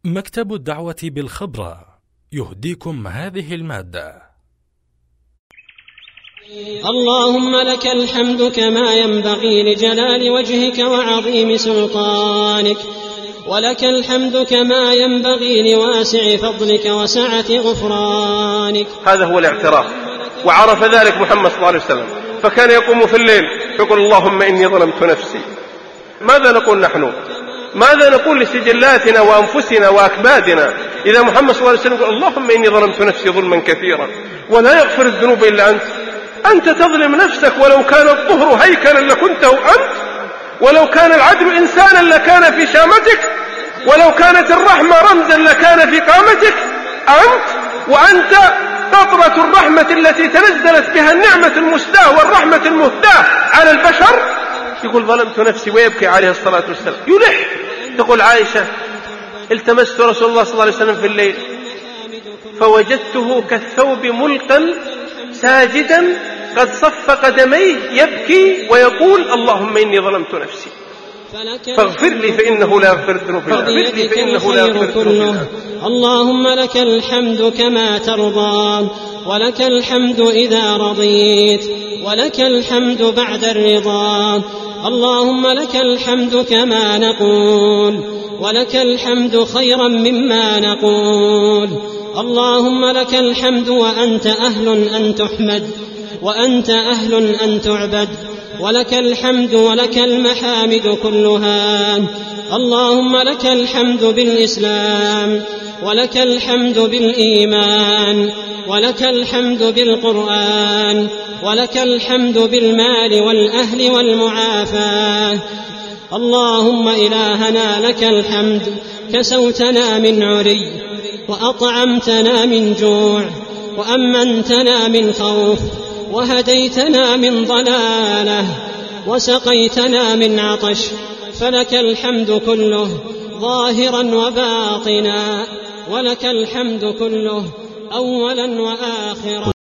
مكتب الدعوة بالخبرة يهديكم هذه المادة. اللهم لك الحمد كما ينبغي لجلال وجهك وعظيم سلطانك، ولك الحمد كما ينبغي لواسع فضلك وسعة غفرانك. هذا هو الاعتراف، وعرف ذلك محمد صلى الله عليه وسلم، فكان يقوم في الليل يقول اللهم إني ظلمت نفسي. ماذا نقول نحن؟ ماذا نقول لسجلاتنا وأنفسنا وأكبادنا إذا محمد صلى الله عليه وسلم يقول اللهم إني ظلمت نفسي ظلما كثيرا ولا يغفر الذنوب إلا أنت؟ أنت تظلم نفسك، ولو كان الطهر هيكلا لكنته أنت، ولو كان العدل إنسانا لكان في شامتك، ولو كانت الرحمة رمزا لكان في قامتك أنت، وأنت قطرة الرحمة التي تنزلت بها النعمة المسداة والرحمة المهداة على البشر. يقول ظلمت نفسي ويبكي عليه الصلاة والسلام، يلح. تقول عائشة التمست رسول الله صلى الله عليه وسلم في الليل فوجدته كالثوب ملقا ساجدا قد صف قدميه يبكي ويقول اللهم إني ظلمت نفسي فاغفر لي فإنه لا يغفر الذنوب إلا أنت. اللهم لك الحمد كما ترضى، ولك الحمد إذا رضيت، ولك الحمد بعد الرضا. اللهم لك الحمد كما نقول، ولك الحمد خيرا مما نقول. اللهم لك الحمد وأنت أهل أن تحمد، وأنت أهل أن تعبد، ولك الحمد ولك المحامد كلها. اللهم لك الحمد بالإسلام، ولك الحمد بالإيمان، ولك الحمد بالقرآن، ولك الحمد بالمال والأهل والمعافاة. اللهم إلهنا لك الحمد، كسوتنا من عري، وأطعمتنا من جوع، وأمنتنا من خوف، وهديتنا من ضلالة، وسقيتنا من عطش. فلك الحمد كله ظاهرا وباطنا، ولك الحمد كله أولا وآخرا.